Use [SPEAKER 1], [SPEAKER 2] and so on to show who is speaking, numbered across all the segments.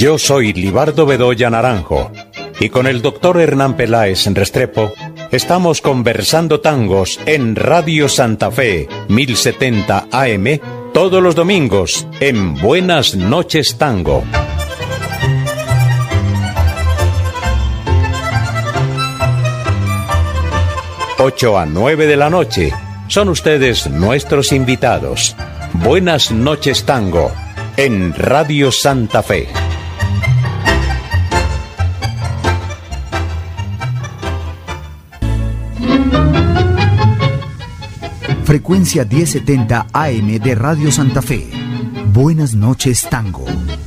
[SPEAKER 1] Yo soy Libardo Bedoya Naranjo y con el doctor Hernán Peláez en Restrepo estamos conversando tangos en Radio Santa Fe 1070 AM todos los domingos en Buenas Noches Tango. Ocho a 9 de la noche. Son ustedes nuestros invitados. Buenas Noches Tango en Radio Santa Fe.
[SPEAKER 2] Frecuencia 1070 AM de Radio Santa Fe. Buenas Noches Tango.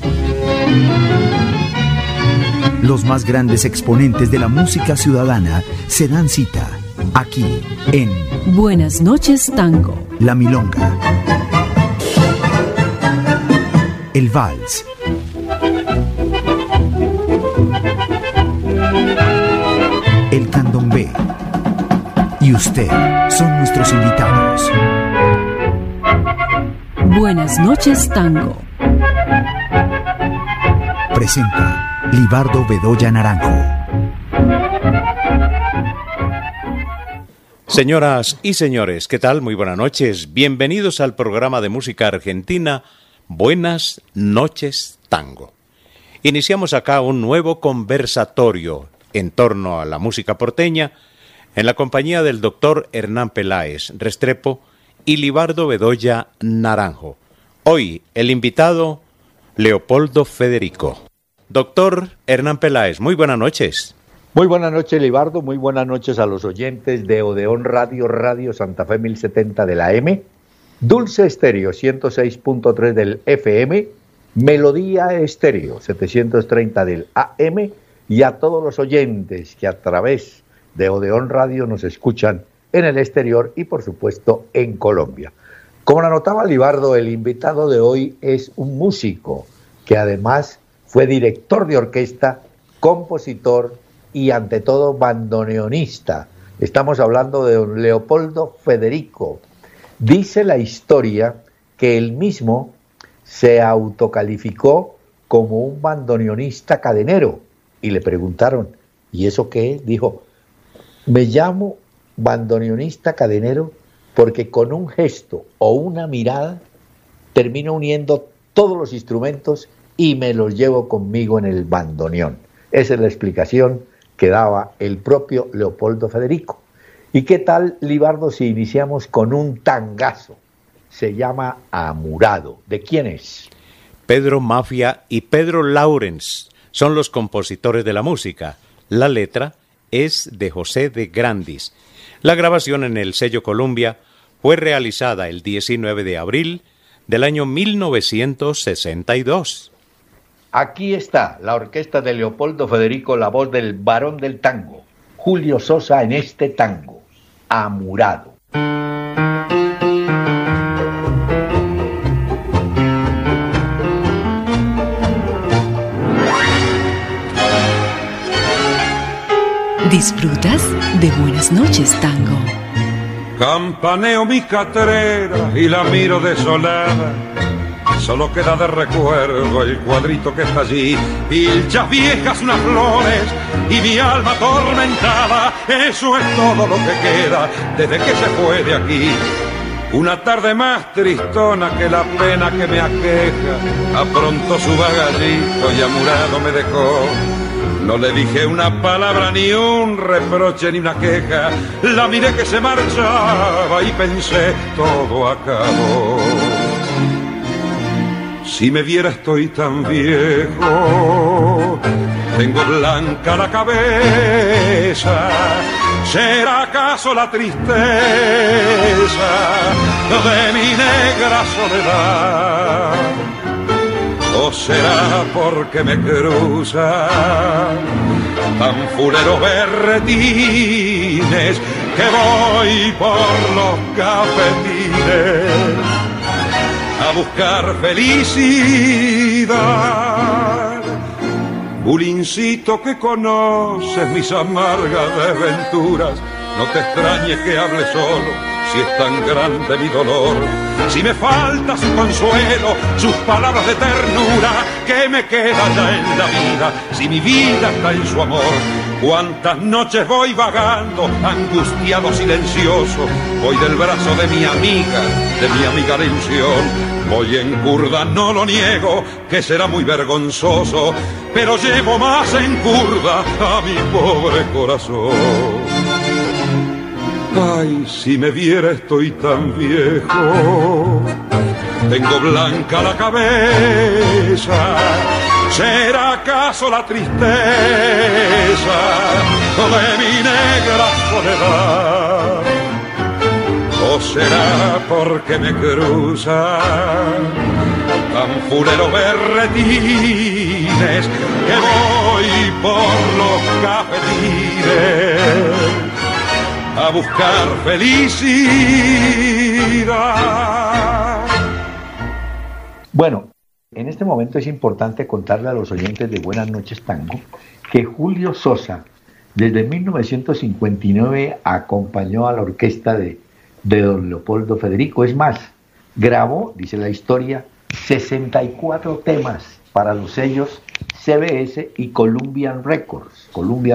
[SPEAKER 2] Los más grandes exponentes de la música ciudadana se dan cita aquí en
[SPEAKER 3] Buenas Noches Tango.
[SPEAKER 2] La Milonga, el Vals, el Candombe y usted son nuestros invitados.
[SPEAKER 3] Buenas Noches Tango.
[SPEAKER 2] Presenta Libardo Bedoya Naranjo.
[SPEAKER 1] Señoras y señores, ¿qué tal? Muy buenas noches. Bienvenidos al programa de música argentina Buenas Noches Tango. Iniciamos acá un nuevo conversatorio en torno a la música porteña en la compañía del doctor Hernán Peláez Restrepo y Libardo Bedoya Naranjo. Hoy el invitado Leopoldo Federico. Doctor Hernán Peláez, muy buenas noches.
[SPEAKER 4] Muy buenas noches, Libardo. Muy buenas noches a los oyentes de Odeón Radio, Radio Santa Fe 1070 de la M, Dulce Estéreo 106.3 del FM, Melodía Estéreo 730 del AM y a todos los oyentes que a través de Odeón Radio nos escuchan en el exterior y por supuesto en Colombia. Como lo anotaba Libardo, el invitado de hoy es un músico que además fue director de orquesta, compositor y ante todo bandoneonista. Estamos hablando de don Leopoldo Federico. Dice la historia que él mismo se autocalificó como un bandoneonista cadenero y le preguntaron, ¿y eso qué es? Dijo, me llamo bandoneonista cadenero porque con un gesto o una mirada termino uniendo todos los instrumentos y me los llevo conmigo en el bandoneón. Esa es la explicación que daba el propio Leopoldo Federico. ¿Y qué tal, Libardo, si iniciamos con un tangazo? Se llama Amurado. ¿De quién es?
[SPEAKER 1] Pedro Mafia y Pedro Laurens son los compositores de la música. La letra es de José de Grandis. La grabación en el sello Columbia fue realizada el 19 de abril del año 1962.
[SPEAKER 4] Aquí está la orquesta de Leopoldo Federico, la voz del varón del tango, Julio Sosa, en este tango, Amurado.
[SPEAKER 3] ¿Disfrutas de Buenas Noches Tango?
[SPEAKER 5] Campaneo mi catrera y la miro desolada. Solo queda de recuerdo el cuadrito que está allí, pilchas viejas, unas flores y mi alma atormentada. Eso es todo lo que queda desde que se fue de aquí. Una tarde más tristona que la pena que me aqueja, aprontó su bagallito y amurado me dejó. No le dije una palabra, ni un reproche, ni una queja. La miré que se marchaba y pensé, todo acabó. Si me viera estoy tan viejo, tengo blanca la cabeza. ¿Será acaso la tristeza de mi negra soledad? ¿O será porque me cruzan tan fuleros berretines que voy por los cafetines a buscar felicidad? Bulincito que conoces mis amargas desventuras, no te extrañes que hable solo, si es tan grande mi dolor. Si me falta su consuelo, sus palabras de ternura, ¿qué me queda ya en la vida si mi vida está en su amor? Cuántas noches voy vagando, angustiado, silencioso, voy del brazo de mi amiga la ilusión. Voy en curda, no lo niego, que será muy vergonzoso, pero llevo más en curda a mi pobre corazón. Ay, si me viera estoy tan viejo, tengo blanca la cabeza, ¿será acaso la tristeza de mi negra soledad? ¿O será porque me cruzan tan funeros berretines que voy por los cafetines a buscar felicidad?
[SPEAKER 4] Bueno, en este momento es importante contarle a los oyentes de Buenas Noches Tango que Julio Sosa desde 1959 acompañó a la orquesta de don Leopoldo Federico. Es más, grabó, dice la historia, 64 temas para los sellos CBS y Columbia Records.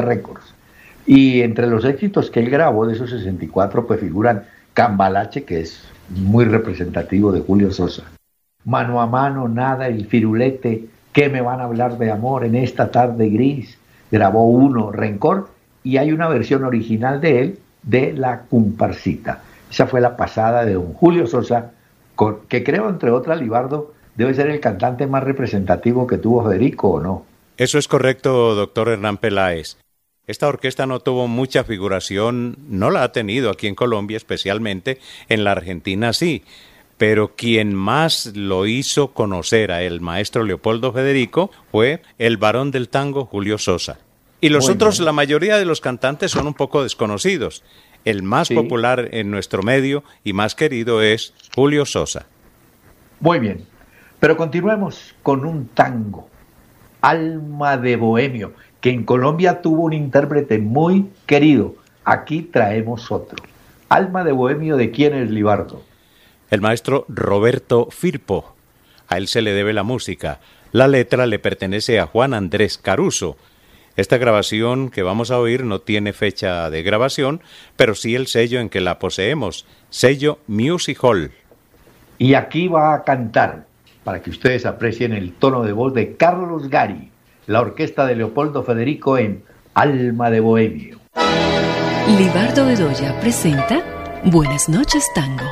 [SPEAKER 4] Y entre los éxitos que él grabó de esos 64, pues figuran Cambalache, que es muy representativo de Julio Sosa, Mano a Mano, Nada, El Firulete, ¿Qué me van a hablar de amor en esta tarde gris? Grabó uno, Rencor, y hay una versión original de él, de La Comparsita. Esa fue la pasada de don Julio Sosa, que creo, entre otras, Libardo, debe ser el cantante más representativo que tuvo Federico, ¿o no?
[SPEAKER 1] Eso es correcto, doctor Hernán Peláez. Esta orquesta no tuvo mucha figuración, no la ha tenido aquí en Colombia especialmente, en la Argentina sí, pero quien más lo hizo conocer a el maestro Leopoldo Federico fue el varón del tango Julio Sosa. Y los otros, la mayoría de los cantantes son un poco desconocidos. El más popular en nuestro medio y más querido es Julio Sosa.
[SPEAKER 4] Muy bien, pero continuemos con un tango, Alma de Bohemio, que en Colombia tuvo un intérprete muy querido. Aquí traemos otro. Alma de Bohemio, ¿de quién es, Libardo?
[SPEAKER 1] El maestro Roberto Firpo. A él se le debe la música. La letra le pertenece a Juan Andrés Caruso. Esta grabación que vamos a oír no tiene fecha de grabación, pero sí el sello en que la poseemos, sello Music Hall.
[SPEAKER 4] Y aquí va a cantar, para que ustedes aprecien el tono de voz de Carlos Gari, la orquesta de Leopoldo Federico en Alma de Bohemio.
[SPEAKER 3] Libardo Bedoya presenta Buenas Noches Tango.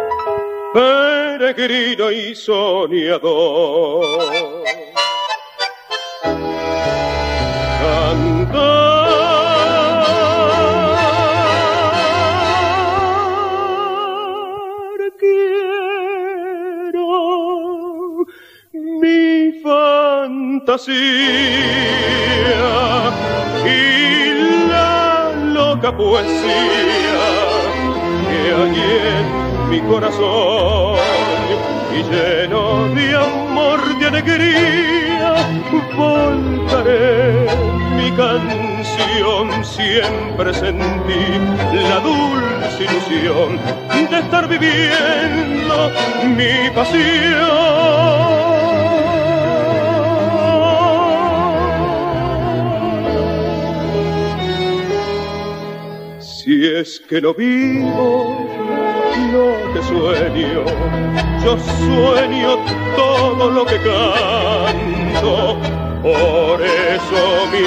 [SPEAKER 5] Peregrino y soñador, quiero mi fantasía y la loca poesía que hay en mi corazón, y lleno de amor, de alegría, volcaré mi canción. Siempre sentí la dulce ilusión de estar viviendo mi pasión. Si es que no vivo lo que sueño, yo sueño todo lo que canto. Por eso mi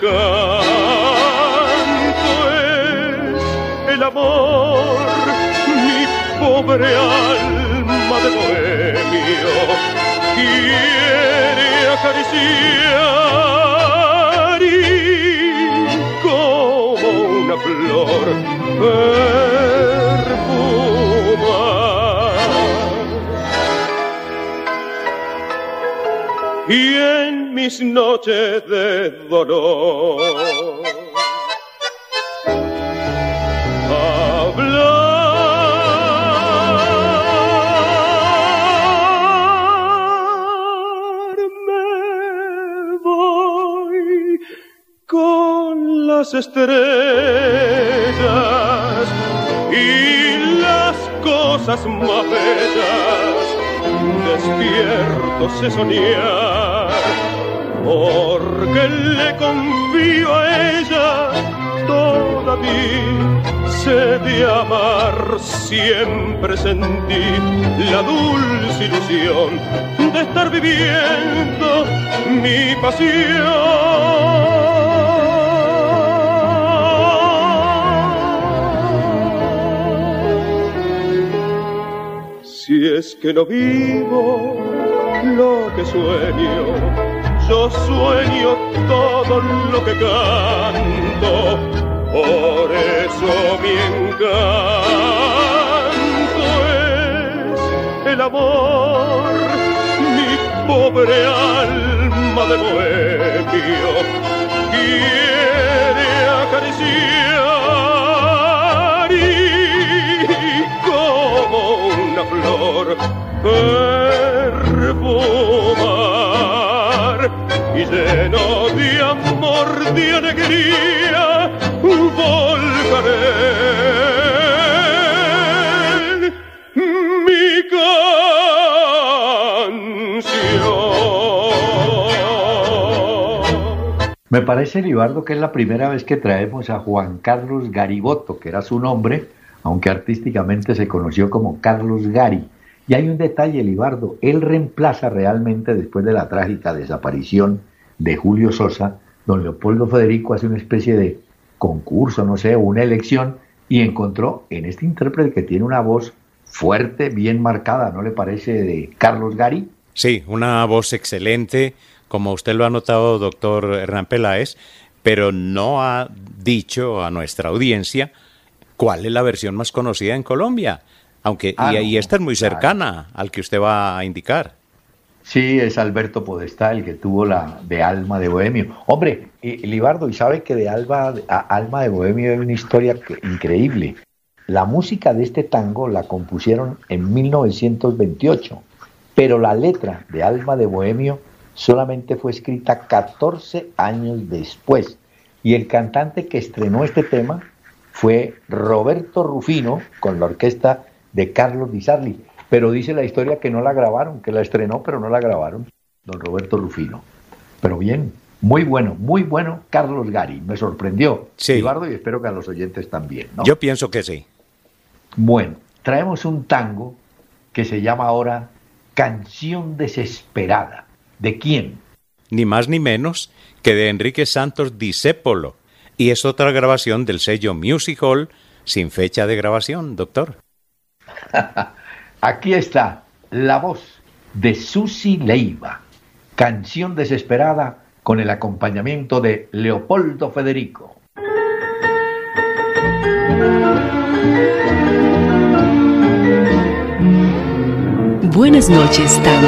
[SPEAKER 5] encanto es el amor, mi pobre alma de bohemio quiere acariciar, y como una flor perfumar. Y en mis noches de dolor hablar me voy con las estrellas y la
[SPEAKER 6] cosas más bellas despiertos de soñar, porque le confío a ella toda mi sed de amar. Siempre sentí la dulce ilusión de estar viviendo mi pasión. Si es que no vivo lo que sueño, yo sueño todo lo que canto. Por eso mi encanto es el amor, mi pobre alma de bohemio quiere acariciar y como una flor perfumar y lleno de amor, de alegría, volcaré mi canción.
[SPEAKER 4] Me parece, Libardo, que es la primera vez que traemos a Juan Carlos Garibotto, que era su nombre, aunque artísticamente se conoció como Carlos Gari. Y hay un detalle, Libardo, él reemplaza realmente, después de la trágica desaparición de Julio Sosa, don Leopoldo Federico hace una especie de concurso, no sé, una elección, y encontró en este intérprete que tiene una voz fuerte, bien marcada, ¿no le parece, de Carlos Gari?
[SPEAKER 1] Sí, una voz excelente, como usted lo ha notado, doctor Hernán Peláez, pero no ha dicho a nuestra audiencia cuál es la versión más conocida en Colombia, aunque y esta es muy cercana al que usted va a indicar.
[SPEAKER 4] Sí, es Alberto Podestá el que tuvo la de Alma de Bohemio. Hombre, Libardo, y sabe que de Alma de Bohemio hay una historia increíble. La música de este tango la compusieron en 1928, pero la letra de Alma de Bohemio solamente fue escrita 14 años después. Y el cantante que estrenó este tema fue Roberto Rufino, con la orquesta de Carlos Di Sarli. Pero dice la historia que no la grabaron, que la estrenó, pero no la grabaron, don Roberto Rufino. Pero bien, muy bueno, Carlos Gari. Me sorprendió,
[SPEAKER 1] sí,
[SPEAKER 4] Libardo, y espero que a los oyentes también, ¿no?
[SPEAKER 1] Yo pienso que sí.
[SPEAKER 4] Bueno, traemos un tango que se llama ahora Canción Desesperada. ¿De quién?
[SPEAKER 1] Ni más ni menos que de Enrique Santos Discépolo. Y es otra grabación del sello Music Hall sin fecha de grabación, doctor.
[SPEAKER 4] Aquí está la voz de Susi Leiva, Canción Desesperada, con el acompañamiento de Leopoldo Federico.
[SPEAKER 3] Buenas noches, tango.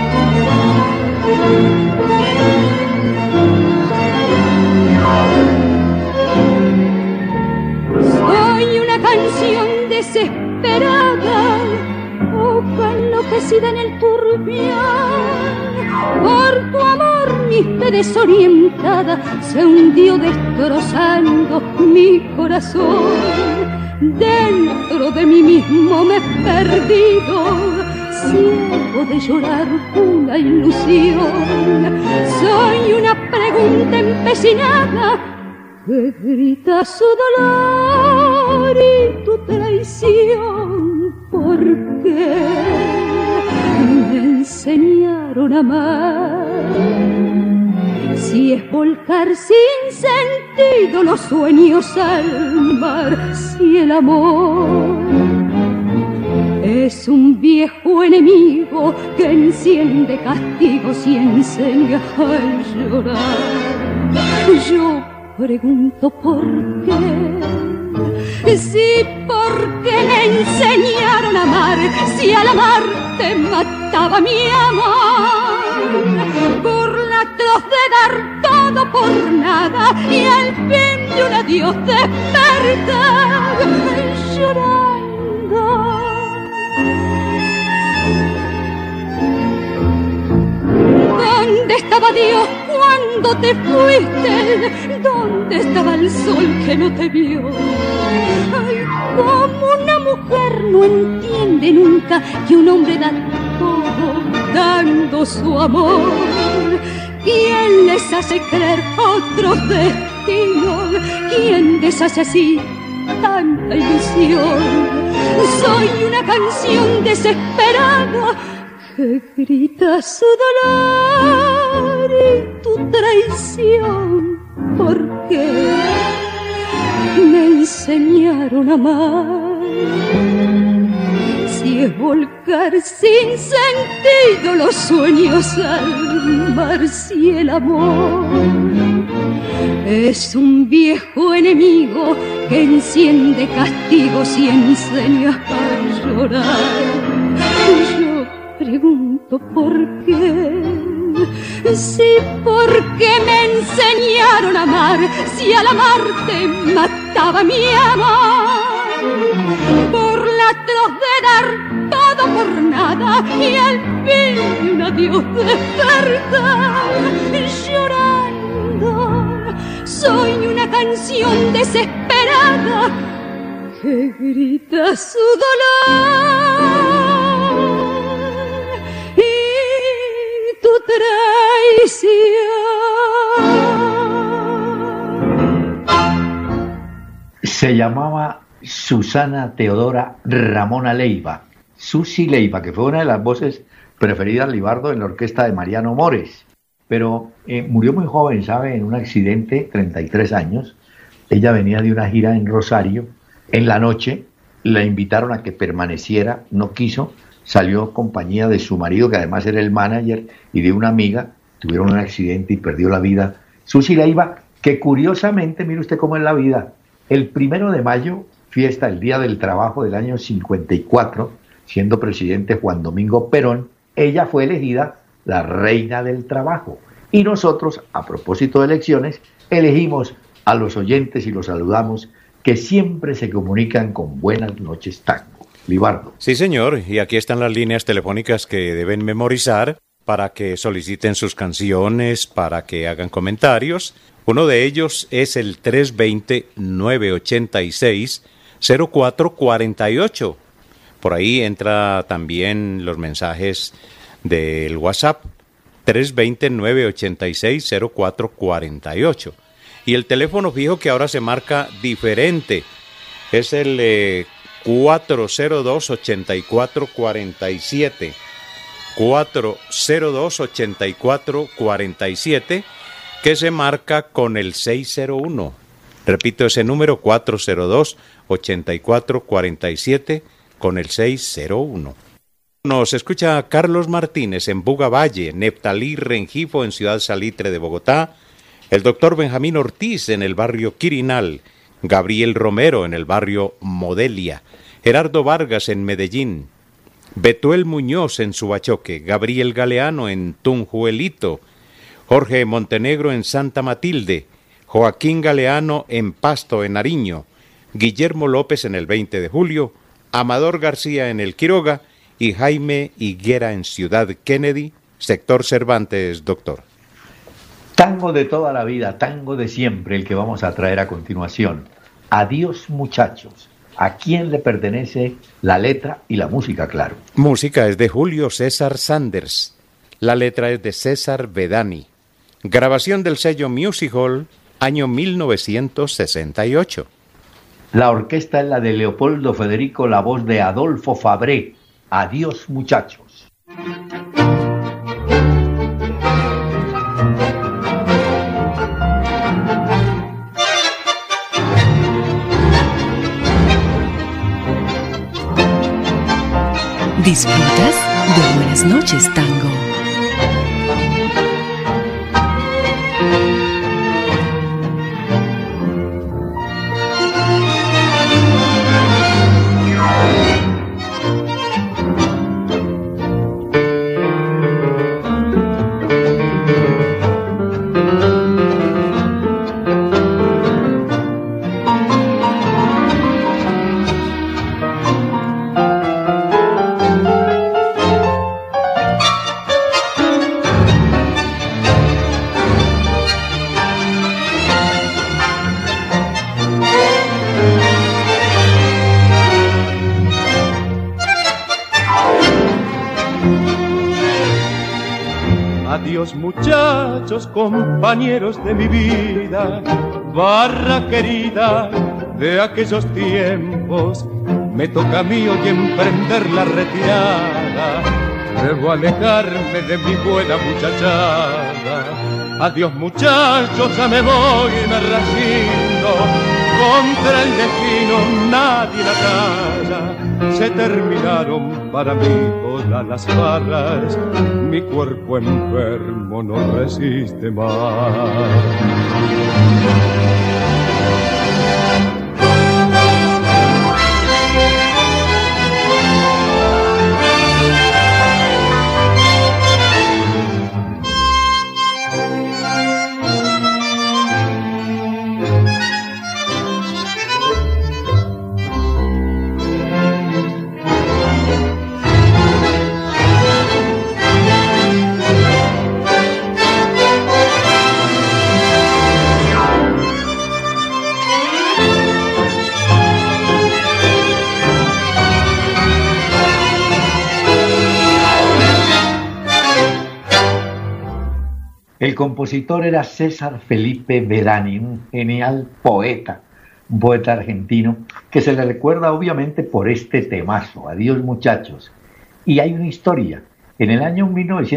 [SPEAKER 7] Soy una canción desesperada, hoja enloquecida en el turbión. Por tu amor mi fe desorientada se hundió destrozando mi corazón. Dentro de mí mismo me he perdido, ciego de llorar una ilusión. Soy una pregunta empecinada que grita su dolor y tu traición. ¿Por qué me enseñaron a amar? Si es volcar sin sentido los sueños al mar, si el amor es un viejo enemigo que enciende castigos y enseña a llorar. Yo pregunto por qué, si por qué me enseñaron a amar, si al amar te mataba mi amor. Burlados de dar todo por nada y al fin de un adiós despertar llorando. ¿Dónde estaba Dios cuando te fuiste, ¿dónde estaba el sol que no te vio? Ay, como una mujer no entiende nunca que un hombre da todo dando su amor. ¿Quién les hace creer otros destinos? ¿Quién deshace así tanta ilusión? Soy una canción desesperada que grita su dolor y tu traición. ¿Por qué me enseñaron a amar? Si es volcar sin sentido los sueños al mar, si el amor es un viejo enemigo que enciende castigos y enseña a llorar. Yo pregunto por qué, si porque me enseñaron a amar, si al amarte mataba mi amor. Por la atroz de dar todo por nada y al fin de un adiós despertar llorando. Soy una canción desesperada que grita su dolor y tu traición.
[SPEAKER 4] Se llamaba Susana Teodora Ramona Leiva, Susi Leiva, que fue una de las voces preferidas, Libardo, en la orquesta de Mariano Mores. Pero murió muy joven, ¿sabe? En un accidente, 33 años. Ella venía de una gira en Rosario. En la noche la invitaron a que permaneciera, no quiso. Salió en compañía de su marido, que además era el manager, y de una amiga. Tuvieron un accidente y perdió la vida. Susi Leiva, que curiosamente, mire usted cómo es la vida, el 1 de mayo, fiesta, el Día del Trabajo del año 54, siendo presidente Juan Domingo Perón, ella fue elegida la reina del trabajo. Y nosotros, a propósito de elecciones, elegimos a los oyentes y los saludamos, que siempre se comunican con Buenas Noches Tango. Libardo.
[SPEAKER 1] Sí, señor, y aquí están las líneas telefónicas que deben memorizar para que soliciten sus canciones, para que hagan comentarios. Uno de ellos es el 320-986-0448. Por ahí entra también los mensajes del WhatsApp, 320-986-0448. Y el teléfono fijo que ahora se marca diferente es el 402-8447. 402-8447, que se marca con el 601. Repito ese número, 402-8447 con el 601. Nos escucha Carlos Martínez en Buga Valle, Neftalí Rengifo en Ciudad Salitre de Bogotá, el doctor Benjamín Ortiz en el barrio Quirinal, Gabriel Romero en el barrio Modelia, Gerardo Vargas en Medellín, Betuel Muñoz en Subachoque, Gabriel Galeano en Tunjuelito, Jorge Montenegro en Santa Matilde, Joaquín Galeano en Pasto, en Nariño, Guillermo López en el 20 de Julio, Amador García en el Quiroga y Jaime Higuera en Ciudad Kennedy, sector Cervantes, doctor.
[SPEAKER 4] Tango de toda la vida, tango de siempre, el que vamos a traer a continuación. Adiós, muchachos. ¿A quién le pertenece la letra y la música, claro?
[SPEAKER 1] Música es de Julio César Sanders. La letra es de César Bedani. Grabación del sello Music Hall, año 1968.
[SPEAKER 4] La orquesta es la de Leopoldo Federico, la voz de Adolfo Fabré. Adiós, muchachos.
[SPEAKER 3] Disfrutas de Buenas Noches Tango.
[SPEAKER 6] Adiós muchachos, compañeros de mi vida, barra querida de aquellos tiempos. Me toca a mí hoy emprender la retirada, debo alejarme de mi buena muchachada. Adiós muchachos, ya me voy y me resigno, contra el destino nadie la calla. Se terminaron para mí todas las barras, mi cuerpo enfermo no resiste más.
[SPEAKER 4] El compositor era César Felipe Verdani, un genial poeta, un poeta argentino que se le recuerda obviamente por este temazo, Adiós muchachos. Y hay una historia. En el año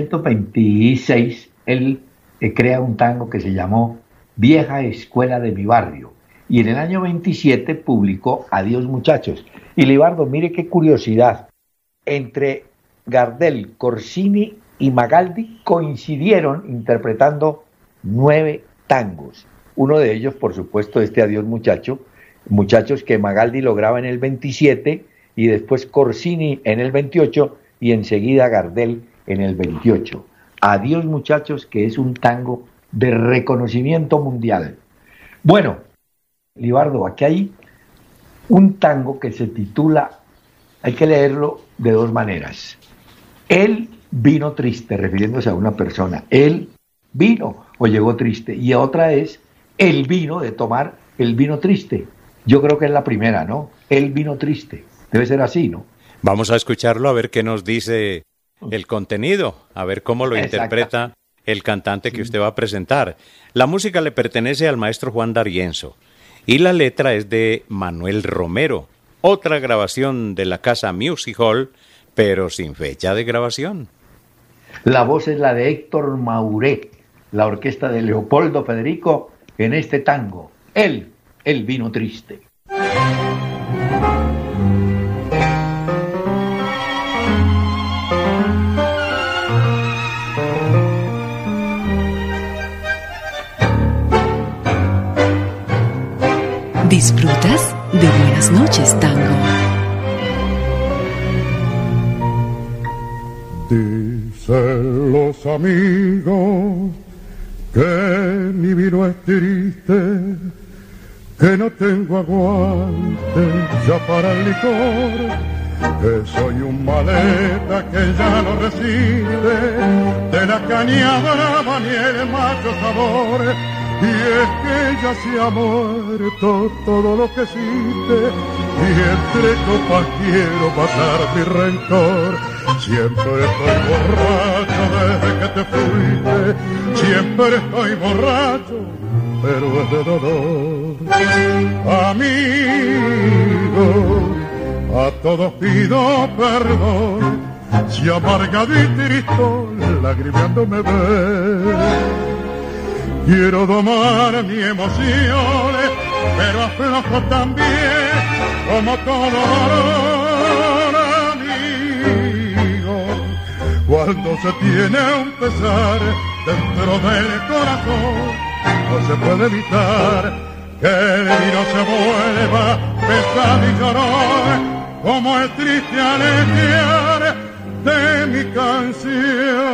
[SPEAKER 4] 1926 él crea un tango que se llamó Vieja Escuela de mi Barrio. Y en el año 27 publicó Adiós muchachos. Y Libardo, mire qué curiosidad. Entre Gardel, Corsini y Magaldi coincidieron interpretando 9 tangos. Uno de ellos, por supuesto, este Adiós muchachos, que Magaldi lograba en el 27 y después Corsini en el 28 y enseguida Gardel en el 28. Adiós muchachos, que es un tango de reconocimiento mundial. Bueno, Libardo, aquí hay un tango que se titula, hay que leerlo de dos maneras. Él vino triste, refiriéndose a una persona. Él vino o llegó triste. Y otra es, él vino de tomar el vino triste. Yo creo que es la primera, ¿no? Él vino triste. Debe ser así, ¿no?
[SPEAKER 1] Vamos a escucharlo a ver qué nos dice el contenido, a ver cómo lo interpreta el cantante que usted va a presentar. La música le pertenece al maestro Juan D'Arienzo y la letra es de Manuel Romero. Otra grabación de la casa Music Hall, pero sin fecha de grabación.
[SPEAKER 4] La voz es la de Héctor Mauré, la orquesta de Leopoldo Federico en este tango, Él vino triste.
[SPEAKER 3] ¿Disfrutas de Buenas noches, Tango?
[SPEAKER 5] Dicen los amigos que mi vino es triste, que no tengo aguante ya para el licor, que soy un maleta que ya no resiste de la caña brava ni el macho sabor. Y es que ya se ha muerto todo lo que existe, y entre copas quiero matar mi rencor. Siempre estoy borracho desde que te fuiste, siempre estoy borracho, pero es de dolor. Amigo, a todos pido perdón, si amargado y tristón, lagrimeando me ves. Quiero domar mi emociones, pero aflojo también, como todo varón amigo. Cuando se tiene un pesar dentro del corazón, no se puede evitar que el vino se vuelva pesado y llorón, como el triste aletear de mi canción.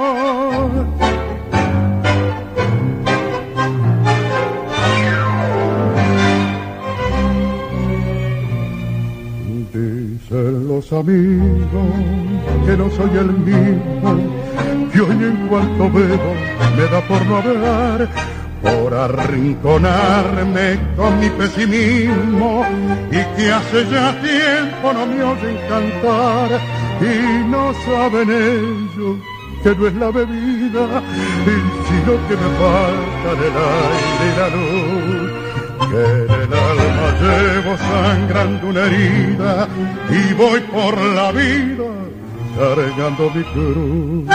[SPEAKER 5] Dicen los amigos que no soy el mismo, que hoy en cuanto bebo me da por no hablar, por arrinconarme con mi pesimismo, y que hace ya tiempo no me oyen cantar, y no saben ellos
[SPEAKER 6] que no es la bebida, sino que me falta el aire y la luz. Que en el alma llevo sangrando una herida y voy por la vida cargando mi cruz.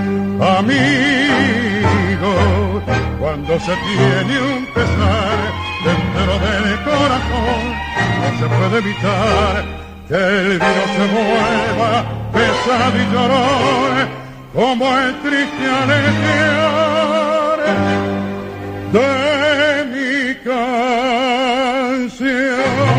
[SPEAKER 6] Amigos, cuando se tiene un pesar dentro del corazón, no se puede evitar que el vino se mueva pesado y llorón, como el triste aletear de mi canción.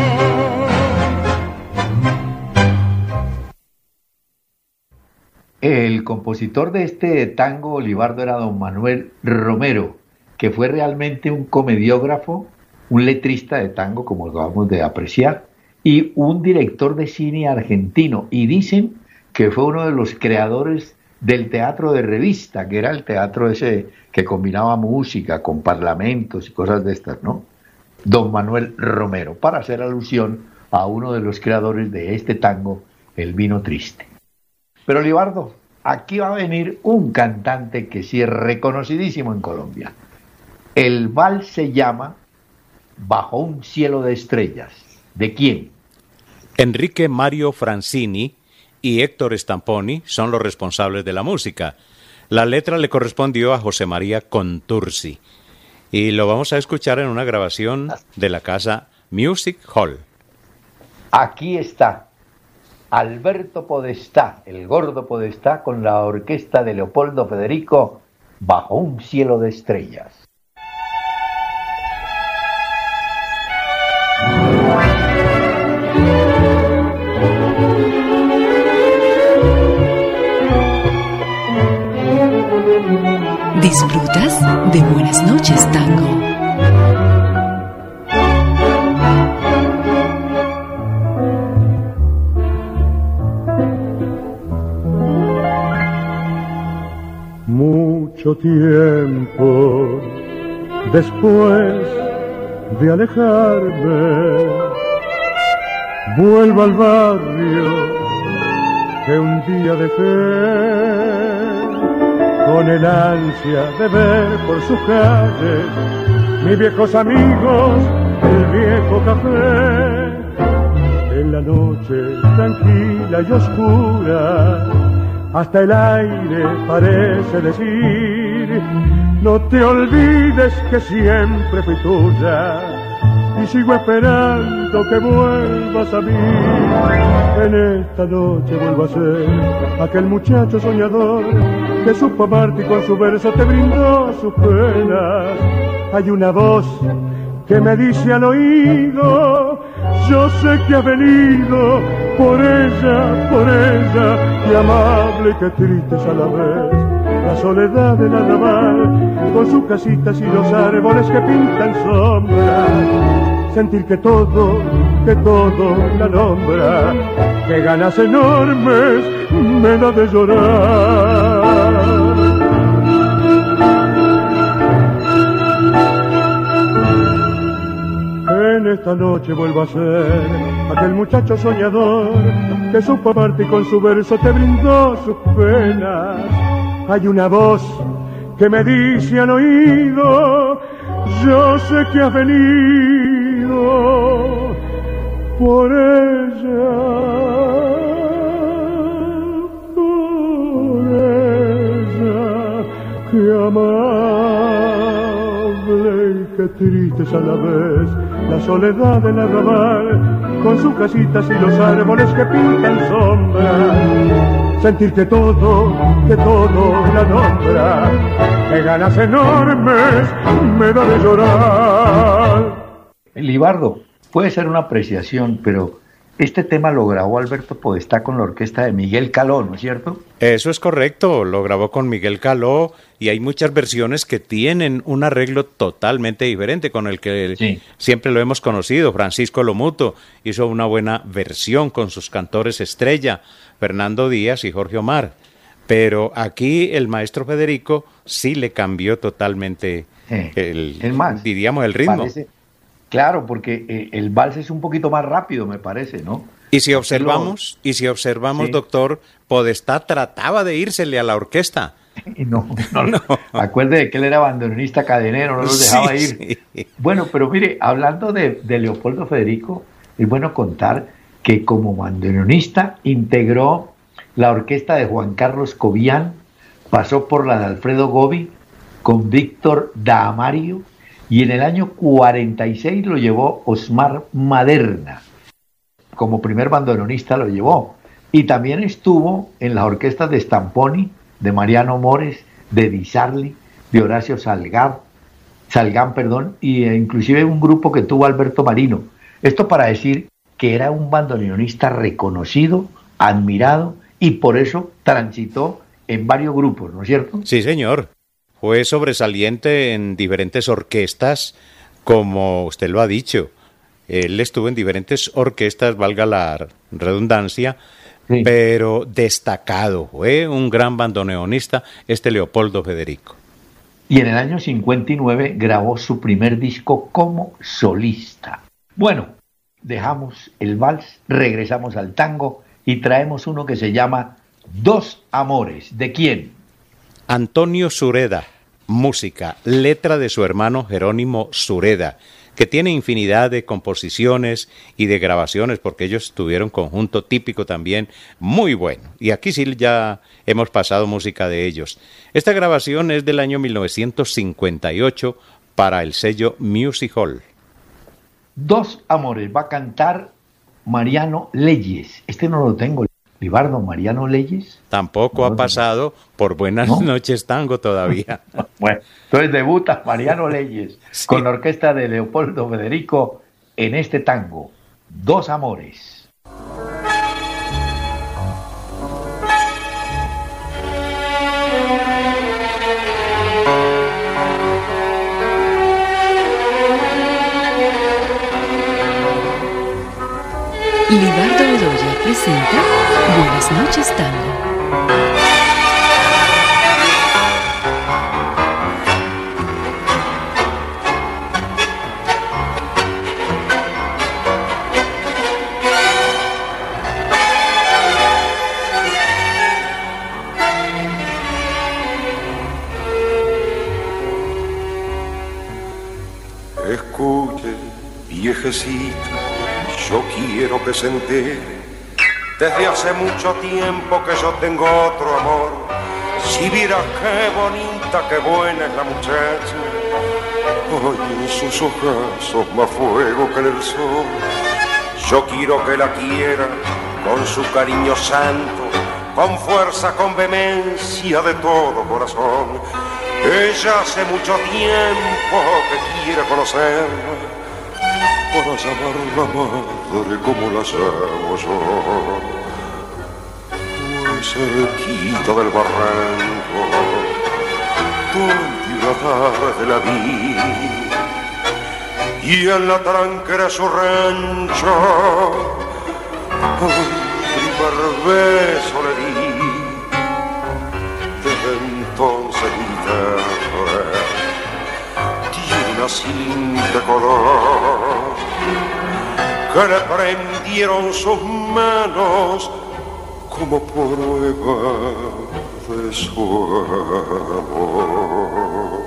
[SPEAKER 4] El compositor de este tango Libardo era don Manuel Romero, que fue realmente un comediógrafo, un letrista de tango, como lo acabamos de apreciar, y un director de cine argentino. Y dicen que fue uno de los creadores del teatro de revista, que era el teatro ese que combinaba música con parlamentos y cosas de estas, ¿no? Don Manuel Romero, para hacer alusión a uno de los creadores de este tango, El Vino Triste. Pero Libardo, aquí va a venir un cantante que sí es reconocidísimo en Colombia. El vals se llama Bajo un cielo de estrellas. ¿De quién?
[SPEAKER 1] Enrique Mario Francini y Héctor Stamponi son los responsables de la música. La letra le correspondió a José María Contursi y lo vamos a escuchar en una grabación de la casa Music Hall.
[SPEAKER 4] Aquí está Alberto Podestá, el gordo Podestá, con la orquesta de Leopoldo Federico, Bajo un cielo de estrellas.
[SPEAKER 3] Disfrutas de Buenas noches, Tango.
[SPEAKER 6] Mucho tiempo después de alejarme, vuelvo al barrio que un día dejé, con el ansia de ver por sus calles mis viejos amigos, el viejo café. En la noche tranquila y oscura, hasta el aire parece decir: no te olvides que siempre fui tuya, y sigo esperando que vuelvas a mí. En esta noche vuelvo a ser aquel muchacho soñador que supo amarte y con su verso te brindó sus penas. Hay una voz que me dice al oído: yo sé que has venido por ella, que amable y que triste es a la vez la soledad del arrabal, con sus casitas y los árboles que pintan sombras. Sentir que todo la nombra, que ganas enormes me da de llorar. En esta noche vuelvo a ser aquel muchacho soñador que supo amarte y con su verso te brindó sus penas. Hay una voz que me dice al oído: yo sé que has venido por ella, que amable y que triste es a la vez la soledad del arrabal, con sus casitas y los árboles que pintan sombras. Sentir que todo la nombra, que ganas enormes me da de llorar.
[SPEAKER 4] Libardo, puede ser una apreciación, pero este tema lo grabó Alberto Podestá con la orquesta de Miguel Caló, ¿no es cierto?
[SPEAKER 1] Eso es correcto, lo grabó con Miguel Caló y hay muchas versiones que tienen un arreglo totalmente diferente con el que siempre lo hemos conocido. Francisco Lomuto hizo una buena versión con sus cantores estrella, Fernando Díaz y Jorge Omar, pero aquí el maestro Federico sí le cambió totalmente el ritmo.
[SPEAKER 4] Claro, porque el vals es un poquito más rápido, me parece, ¿no?
[SPEAKER 1] Y si observamos, sí, doctor, Podestá trataba de írsele a la orquesta.
[SPEAKER 4] No. Acuerde que él era bandoneonista cadenero, no los dejaba ir. Sí. Bueno, pero mire, hablando de Leopoldo Federico, es bueno contar que como bandoneonista integró la orquesta de Juan Carlos Cobian, pasó por la de Alfredo Gobi con Víctor D'Amario, y en el año 46 lo llevó Osmar Maderna. Como primer bandoneonista lo llevó. Y también estuvo en las orquestas de Stamponi, de Mariano Mores, de Di Sarli, de Horacio Salgán, y inclusive un grupo que tuvo Alberto Marino. Esto para decir que era un bandoneonista reconocido, admirado, y por eso transitó en varios grupos, ¿no es cierto?
[SPEAKER 1] Sí, señor. Fue sobresaliente en diferentes orquestas, como usted lo ha dicho. Él estuvo en diferentes orquestas, valga la redundancia, sí, pero destacado. Fue un gran bandoneonista, Leopoldo Federico.
[SPEAKER 4] Y en el año 59 grabó su primer disco como solista. Bueno, dejamos el vals, regresamos al tango y traemos uno que se llama Dos Amores. ¿De quién?
[SPEAKER 1] Antonio Sureda, música, letra de su hermano Jerónimo Sureda, que tiene infinidad de composiciones y de grabaciones, porque ellos tuvieron conjunto típico también muy bueno. Y aquí sí ya hemos pasado música de ellos. Esta grabación es del año 1958 para el sello Music Hall.
[SPEAKER 4] Dos Amores va a cantar Mariano Leyes. Este no lo tengo. Libardo, Mariano Leyes.
[SPEAKER 1] Tampoco no, ha pasado por Buenas Noches Tango todavía.
[SPEAKER 4] Bueno, entonces debuta Mariano Leyes, sí, con la orquesta de Leopoldo Federico en este tango, Dos Amores.
[SPEAKER 3] Libardo Bedoya presenta Buenas Noches Tango.
[SPEAKER 5] Escuche, viejecita, yo quiero que se entere, desde hace mucho tiempo que yo tengo otro amor. Si viera qué bonita, qué buena es la muchacha, ay, en sus ojazos más fuego que en el sol. Yo quiero que la quiera con su cariño santo, con fuerza, con vehemencia de todo corazón. Ella hace mucho tiempo que quiere conocerla, para llamarla madre como la llamo yo. Muy cerquita del barranco, donde la tarde la vi, y en la tranquera su rancho, un primer beso le di. Desde entonces tiene una cinta color que le prendieron sus manos como prueba de su amor.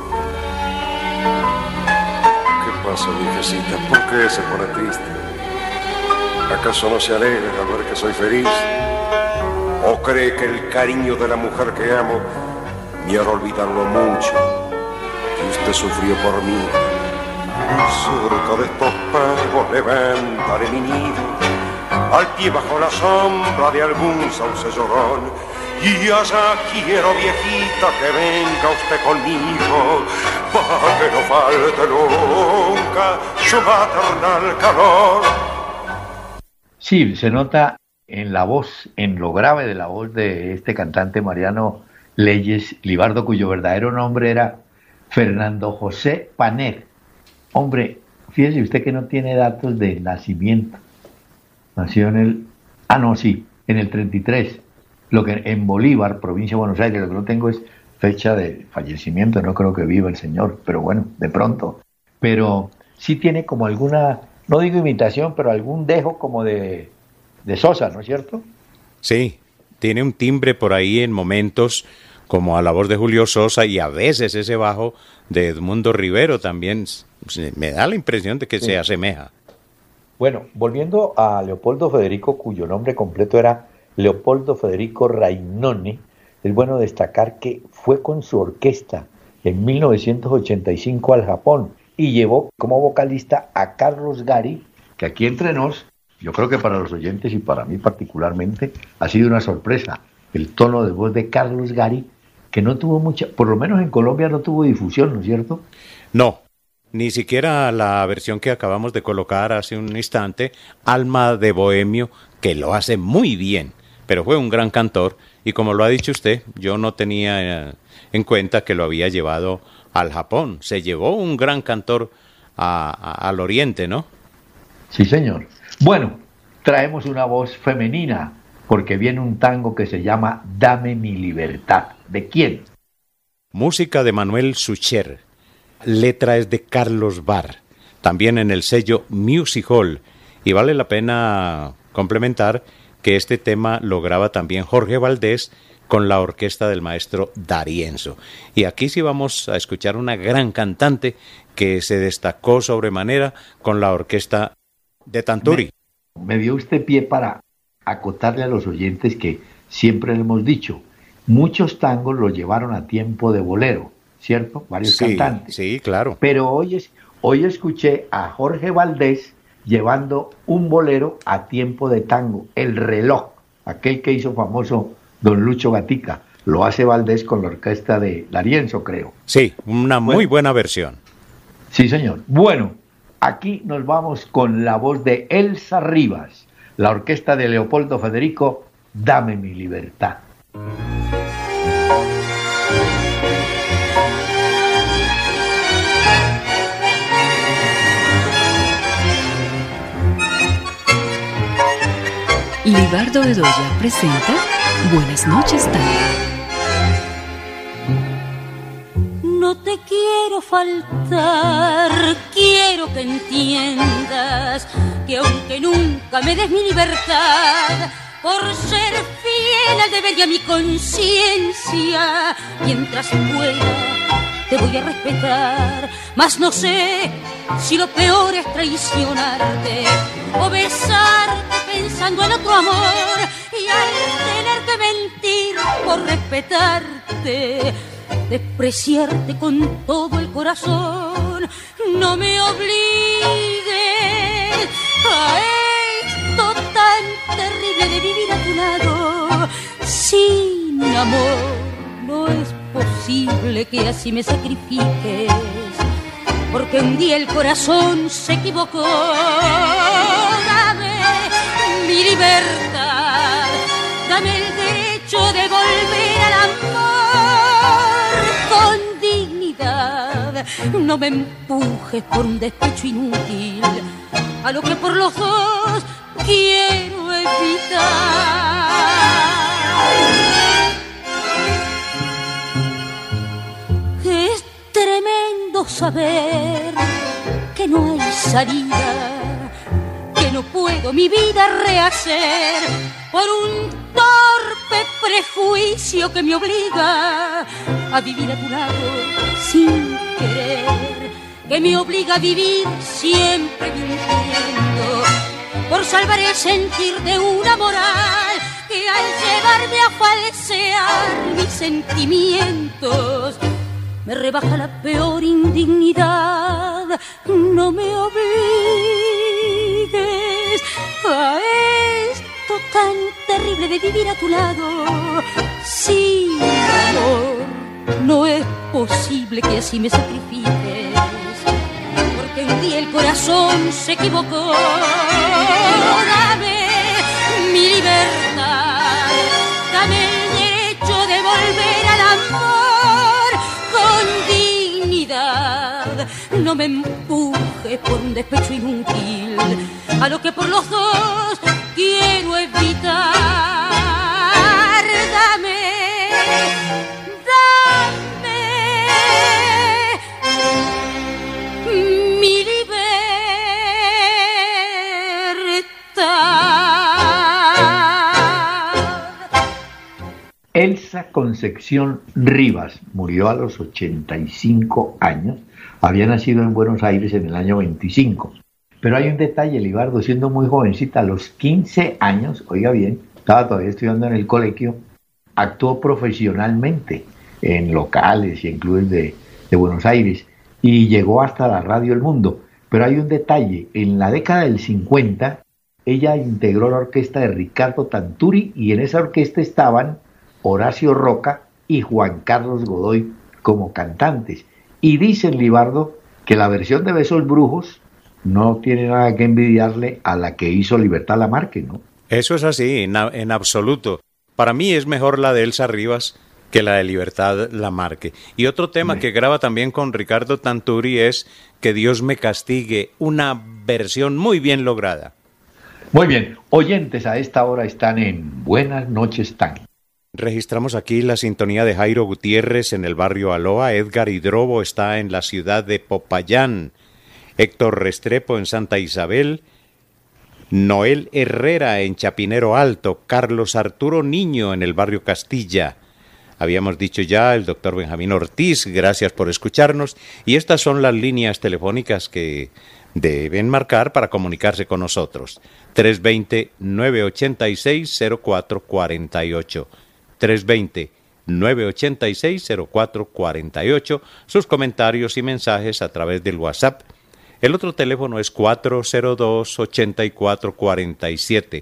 [SPEAKER 5] ¿Qué pasa, viejecita? ¿Por qué se pone triste? ¿Acaso no se alegra al ver que soy feliz? ¿O cree que el cariño de la mujer que amo me hará olvidar lo mucho que usted sufrió por mí? Cerca de estos pagos levantaré mi nido, al pie bajo la sombra de algún sauce llorón. Y allá quiero, viejita, que venga usted conmigo, para que no falte nunca su maternal calor.
[SPEAKER 4] Sí, se nota en la voz, en lo grave de la voz de este cantante Mariano Leyes Libardo, cuyo verdadero nombre era Fernando José Paner. Hombre, fíjese usted que no tiene datos de nacimiento. Nació en el... en el 33. Lo que en Bolívar, provincia de Buenos Aires, lo que no tengo es fecha de fallecimiento, no creo que viva el señor, pero bueno, de pronto. Pero sí tiene como alguna, no digo imitación, pero algún dejo como de de Sosa, ¿no es cierto?
[SPEAKER 1] Sí, tiene un timbre por ahí en momentos como a la voz de Julio Sosa y a veces ese bajo de Edmundo Rivero también me da la impresión de que se asemeja.
[SPEAKER 4] Bueno, volviendo a Leopoldo Federico, cuyo nombre completo era Leopoldo Federico Rainone, es bueno destacar que fue con su orquesta en 1985 al Japón y llevó como vocalista a Carlos Gari, que aquí entre nos, yo creo que para los oyentes y para mí particularmente, ha sido una sorpresa el tono de voz de Carlos Gari, que no tuvo mucha, por lo menos en Colombia no tuvo difusión, ¿no es cierto?
[SPEAKER 1] No, ni siquiera la versión que acabamos de colocar hace un instante, Alma de Bohemio, que lo hace muy bien, pero fue un gran cantor y como lo ha dicho usted, yo no tenía en cuenta que lo había llevado al Japón. Se llevó un gran cantor al oriente, ¿no?
[SPEAKER 4] Sí, señor. Bueno, traemos una voz femenina porque viene un tango que se llama Dame mi libertad. ¿De quién?
[SPEAKER 1] Música de Manuel Sucher. Letra es de Carlos Barr. También en el sello Music Hall. Y vale la pena complementar que este tema lo graba también Jorge Valdés con la orquesta del maestro D'Arienzo. Y aquí sí vamos a escuchar una gran cantante que se destacó sobremanera con la orquesta de Tanturi.
[SPEAKER 4] Me dio usted pie para acotarle a los oyentes que siempre le hemos dicho, muchos tangos los llevaron a tiempo de bolero, ¿cierto? Varios cantantes.
[SPEAKER 1] Sí, claro.
[SPEAKER 4] Pero hoy escuché a Jorge Valdés llevando un bolero a tiempo de tango, El Reloj, aquel que hizo famoso don Lucho Gatica. Lo hace Valdés con la orquesta de D'Arienzo, creo.
[SPEAKER 1] Sí, una muy buena versión.
[SPEAKER 4] Sí, señor. Bueno, aquí nos vamos con la voz de Elsa Rivas, la orquesta de Leopoldo Federico, Dame mi libertad.
[SPEAKER 3] Libardo Bedoya presenta Buenas noches, Tango.
[SPEAKER 7] No te quiero faltar, quiero que entiendas que aunque nunca me des mi libertad, por ser fiel al deber y a mi conciencia, mientras pueda te voy a respetar, mas no sé si lo peor es traicionarte o besarte pensando en otro amor y al tener que mentir por respetarte, despreciarte con todo el corazón. No me obligues a esto tan terrible de vivir a tu lado. Sin amor no es posible que así me sacrifiques, porque un día el corazón se equivocó. Dame mi libertad, dame el derecho de volver al amor con dignidad. No me empujes por un despecho inútil a lo que por los dos quiero evitar. Es tremendo saber que no hay salida, que no puedo mi vida rehacer por un torpe prejuicio que me obliga a vivir a tu lado sin querer, que me obliga a vivir siempre mintiendo por salvar el sentir de una moral que al llevarme a falsear mis sentimientos me rebaja la peor indignidad. No me obligues a esto tan terrible de vivir a tu lado. Sin amor no es posible que así me sacrifiques, porque un día el corazón se equivocó. Dame mi libertad, dame el derecho de volver al amor con dignidad. No me empujes por un despecho inútil a lo que por los dos quiero evitar. Dame mi libertad.
[SPEAKER 4] Elsa Concepción Rivas murió a los 85 años. Había nacido en Buenos Aires en el año 25. Pero hay un detalle, Libardo, siendo muy jovencita, a los 15 años, oiga bien, estaba todavía estudiando en el colegio, actuó profesionalmente en locales y en clubes de Buenos Aires y llegó hasta la radio El Mundo. Pero hay un detalle, en la década del 50, ella integró la orquesta de Ricardo Tanturi y en esa orquesta estaban Horacio Roca y Juan Carlos Godoy como cantantes. Y dicen, Libardo, que la versión de Besos Brujos no tiene nada que envidiarle a la que hizo Libertad Lamarque, ¿no?
[SPEAKER 1] Eso es así, en absoluto. Para mí es mejor la de Elsa Rivas que la de Libertad Lamarque. Y otro tema que graba también con Ricardo Tanturi es Que Dios me castigue, una versión muy bien lograda.
[SPEAKER 4] Muy bien, oyentes a esta hora están en Buenas Noches Tango.
[SPEAKER 1] Registramos aquí la sintonía de Jairo Gutiérrez en el barrio Aloa, Edgar Hidrobo está en la ciudad de Popayán, Héctor Restrepo en Santa Isabel, Noel Herrera en Chapinero Alto, Carlos Arturo Niño en el barrio Castilla. Habíamos dicho ya el doctor Benjamín Ortiz, gracias por escucharnos, y estas son las líneas telefónicas que deben marcar para comunicarse con nosotros. 320-986-0448. 320-986-0448, sus comentarios y mensajes a través del WhatsApp. El otro teléfono es 402-8447,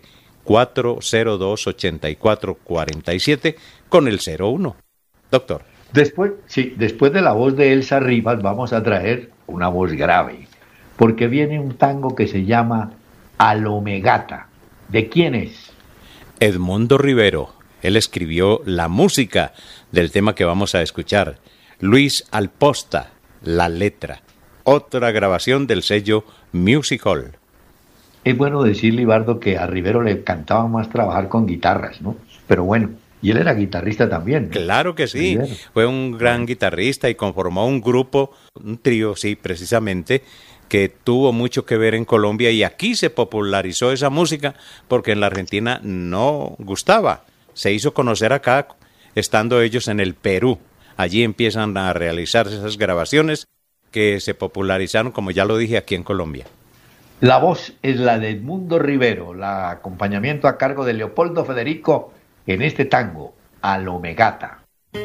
[SPEAKER 1] 402-8447 con el 01. Doctor.
[SPEAKER 4] Después de la voz de Elsa Rivas vamos a traer una voz grave, porque viene un tango que se llama Alomegata. ¿De quién es?
[SPEAKER 1] Edmundo Rivero. Él escribió la música del tema que vamos a escuchar. Luis Alposta, la letra. Otra grabación del sello Music Hall.
[SPEAKER 4] Es bueno decir, Libardo, que a Rivero le encantaba más trabajar con guitarras, ¿no? Pero bueno, y él era guitarrista también, ¿no?
[SPEAKER 1] Claro que sí, Rivero fue un gran guitarrista y conformó un grupo, un trío, sí, precisamente, que tuvo mucho que ver en Colombia y aquí se popularizó esa música porque en la Argentina no gustaba. Se hizo conocer acá, estando ellos en el Perú. Allí empiezan a realizarse esas grabaciones que se popularizaron, como ya lo dije, aquí en Colombia.
[SPEAKER 4] La voz es la de Edmundo Rivero, el acompañamiento a cargo de Leopoldo Federico en este tango, Alomegata.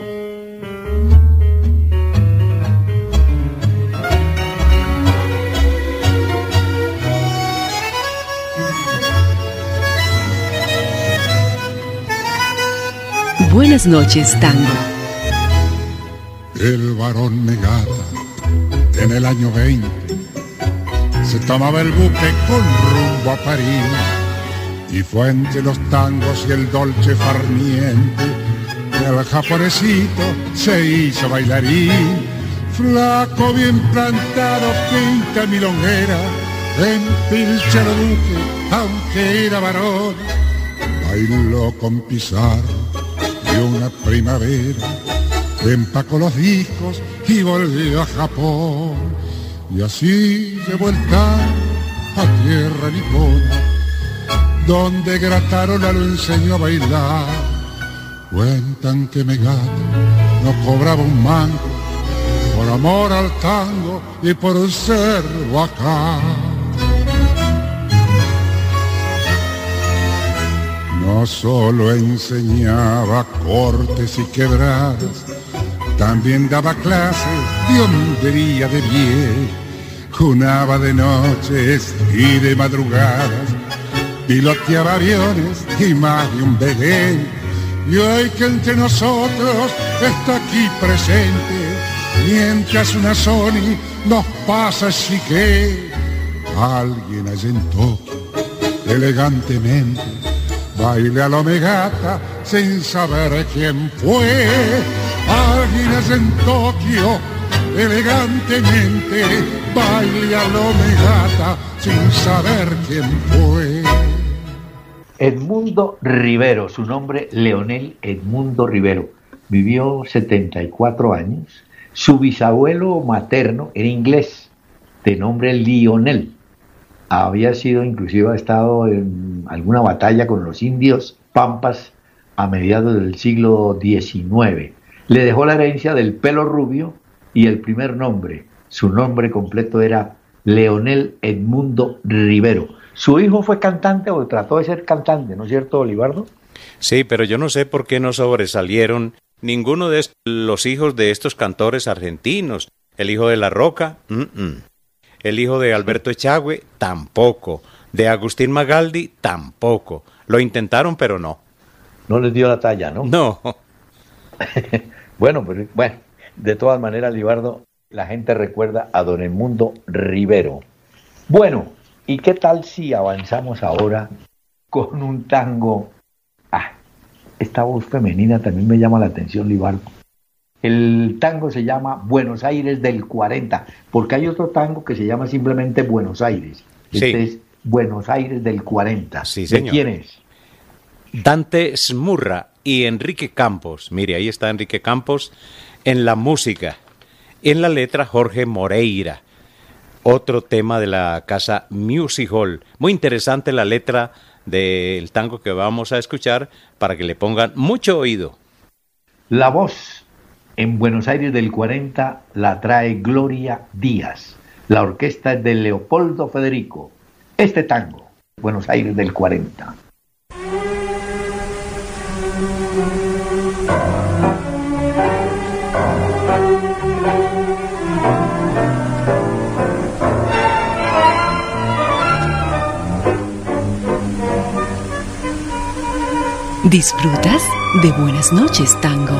[SPEAKER 3] Buenas noches, tango.
[SPEAKER 8] El varón Megata, en el año 20, se tomaba el buque con rumbo a París, y fue entre los tangos y el dolce farniente que el japonesito se hizo bailarín. Flaco, bien plantado, pinta milonguera, empilcha el buque, aunque era varón, bailó con Pizarro y una primavera, empacó los discos y volvió a Japón. Y así de vuelta a tierra nipona, donde Gratarola lo enseñó a bailar. Cuentan que Megata no cobraba un mango por amor al tango y por ser bacán. No solo enseñaba cortes y quebradas, también daba clases de hombría de bien, junaba de noches y de madrugadas, piloteaba aviones y más de un Belén. Y hoy que entre nosotros está aquí presente, mientras una Sony nos pasa así que alguien allá en Tokio elegantemente baile a la Megata sin saber quién fue. Alguien allá en Tokio elegantemente baile a la Megata sin saber quién fue.
[SPEAKER 4] Edmundo Rivero, su nombre Leonel Edmundo Rivero, vivió 74 años. Su bisabuelo materno era inglés, de nombre Lionel. Había sido, inclusive ha estado en alguna batalla con los indios pampas a mediados del siglo XIX. Le dejó la herencia del pelo rubio y el primer nombre. Su nombre completo era Leonel Edmundo Rivero. Su hijo fue cantante o trató de ser cantante, ¿no es cierto, Olivardo?
[SPEAKER 1] Sí, pero yo no sé por qué no sobresalieron ninguno de los hijos de estos cantores argentinos. El hijo de La Roca, el hijo de Alberto Echagüe, tampoco. De Agustín Magaldi, tampoco. Lo intentaron, pero no.
[SPEAKER 4] No les dio la talla, ¿no?
[SPEAKER 1] No.
[SPEAKER 4] Bueno, de todas maneras, Olivardo, la gente recuerda a don Edmundo Rivero. Bueno, ¿y qué tal si avanzamos ahora con un tango? Esta voz femenina también me llama la atención, Olivardo. El tango se llama Buenos Aires del 40, porque hay otro tango que se llama simplemente Buenos Aires. Este es Buenos Aires del 40.
[SPEAKER 1] Sí, señor.
[SPEAKER 4] ¿De quién es?
[SPEAKER 1] Dante Smurra y Enrique Campos. Mire, ahí está Enrique Campos en la música. En la letra, Jorge Moreira. Otro tema de la casa Music Hall. Muy interesante la letra del tango que vamos a escuchar para que le pongan mucho oído.
[SPEAKER 4] La voz en Buenos Aires del 40 la trae Gloria Díaz. La orquesta es de Leopoldo Federico. Este tango, Buenos Aires del 40.
[SPEAKER 3] ¿Disfrutas de Buenas noches, Tango?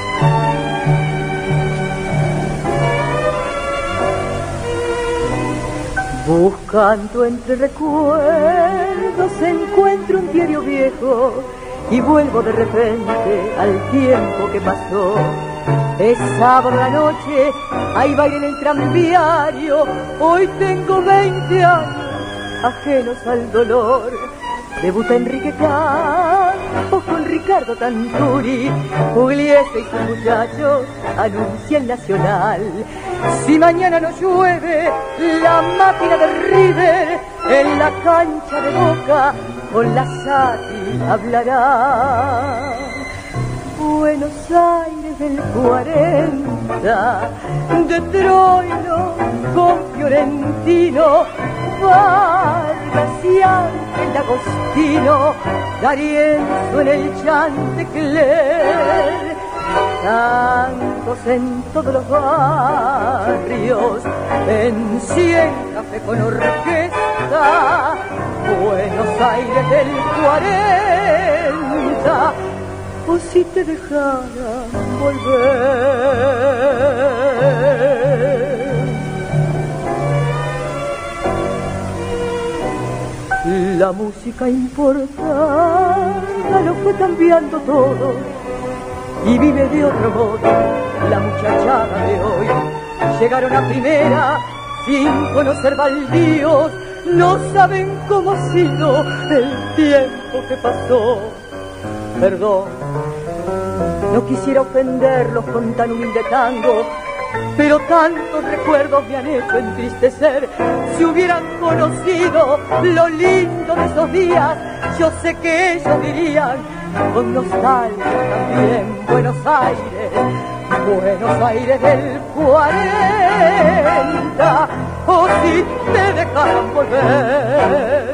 [SPEAKER 9] Buscando entre recuerdos encuentro un diario viejo y vuelvo de repente al tiempo que pasó. Es sábado la noche, hay baile en el tranviario, hoy tengo 20 años, ajenos al dolor. Debuta Enrique Campos con Ricardo Tanturi, Pugliese y sus muchachos anuncia el Nacional. Si mañana no llueve, la máquina de River en la cancha de Boca con la Sati hablará. Buenos Aires del 40, de Troilo con Fiorentino, Vargas y Ángel Agostino, D'Arienzo en el Chantecler, tantos en todos los barrios, en 100 café con orquesta, Buenos Aires del 40, o si te dejaran volver. La música importada lo fue cambiando todo y vive de otro modo la muchachada de hoy. Llegaron a primera sin conocer baldíos, no saben cómo ha sido el tiempo que pasó. Perdón, no quisiera ofenderlos con tan humilde tango, pero tantos recuerdos me han hecho entristecer. Si hubieran conocido lo lindo de esos días, yo sé que ellos dirían con nostalgia también Buenos Aires del 40, o si te dejaran volver.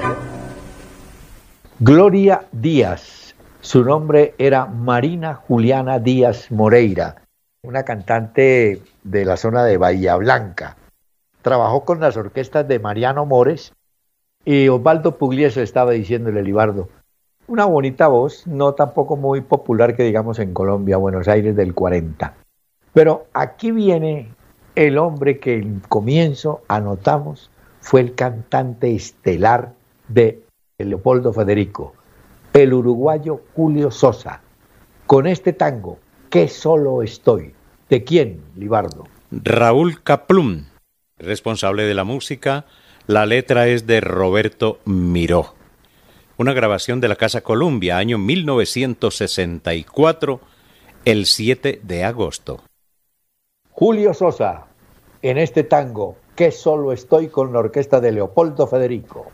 [SPEAKER 4] Gloria Díaz, su nombre era Marina Juliana Díaz Moreira, una cantante de la zona de Bahía Blanca. Trabajó con las orquestas de Mariano Mores y Osvaldo Pugliese, estaba diciéndole Elibardo. Una bonita voz, no tampoco muy popular que digamos en Colombia, Buenos Aires del 40. Pero aquí viene el hombre que en comienzo anotamos fue el cantante estelar de Leopoldo Federico, el uruguayo Julio Sosa, con este tango, ¿Qué solo estoy? ¿De quién, Libardo?
[SPEAKER 1] Raúl Kaplum, responsable de la música. La letra es de Roberto Miró. Una grabación de la Casa Columbia, año 1964, el 7 de agosto.
[SPEAKER 4] Julio Sosa, en este tango, ¿Qué solo estoy? Con la orquesta de Leopoldo Federico.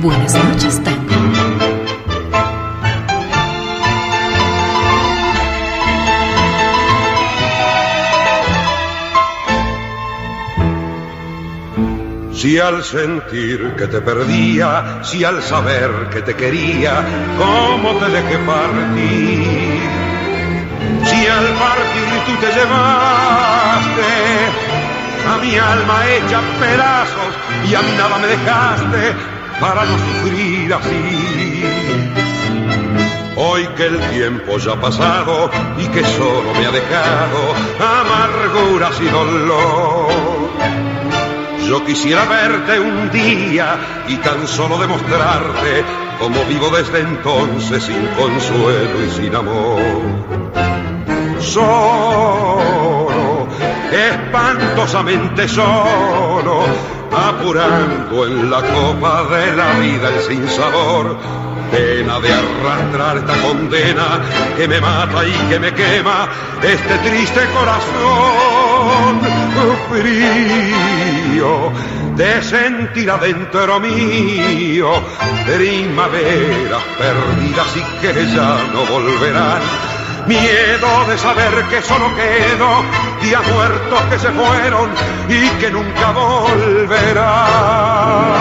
[SPEAKER 3] Buenas noches, tango.
[SPEAKER 5] Si al sentir que te perdía, si al saber que te quería, cómo te dejé partir. Si al partir tú te llevaste a mi alma hecha pedazos y a mí nada me dejaste para no sufrir así. Hoy que el tiempo ya ha pasado y que solo me ha dejado amarguras y dolor, yo quisiera verte un día y tan solo demostrarte cómo vivo desde entonces sin consuelo y sin amor. Solo, espantosamente solo, apurando en la copa de la vida el sinsabor, pena de arrastrar esta condena que me mata y que me quema este triste corazón frío de sentir adentro mío primaveras perdidas y que ya no volverán. Miedo de saber que solo quedo días muertos que se fueron y que nunca volverán.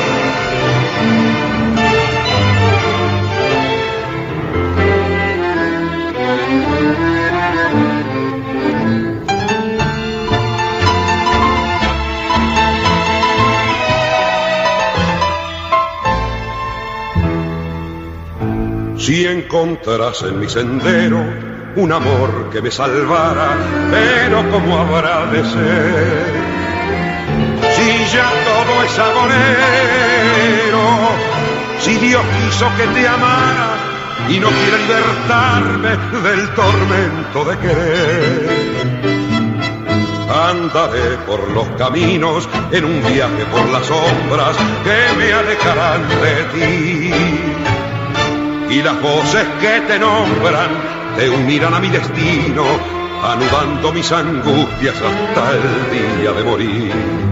[SPEAKER 5] Si encontrás en mi sendero un amor que me salvara, pero ¿cómo habrá de ser? Si ya todo es agonero, si Dios quiso que te amara y no quiere libertarme del tormento de querer. Andaré por los caminos en un viaje por las sombras que me alejarán de ti. Y las voces que te nombran te unirán a mi destino, anudando mis angustias hasta el día de morir.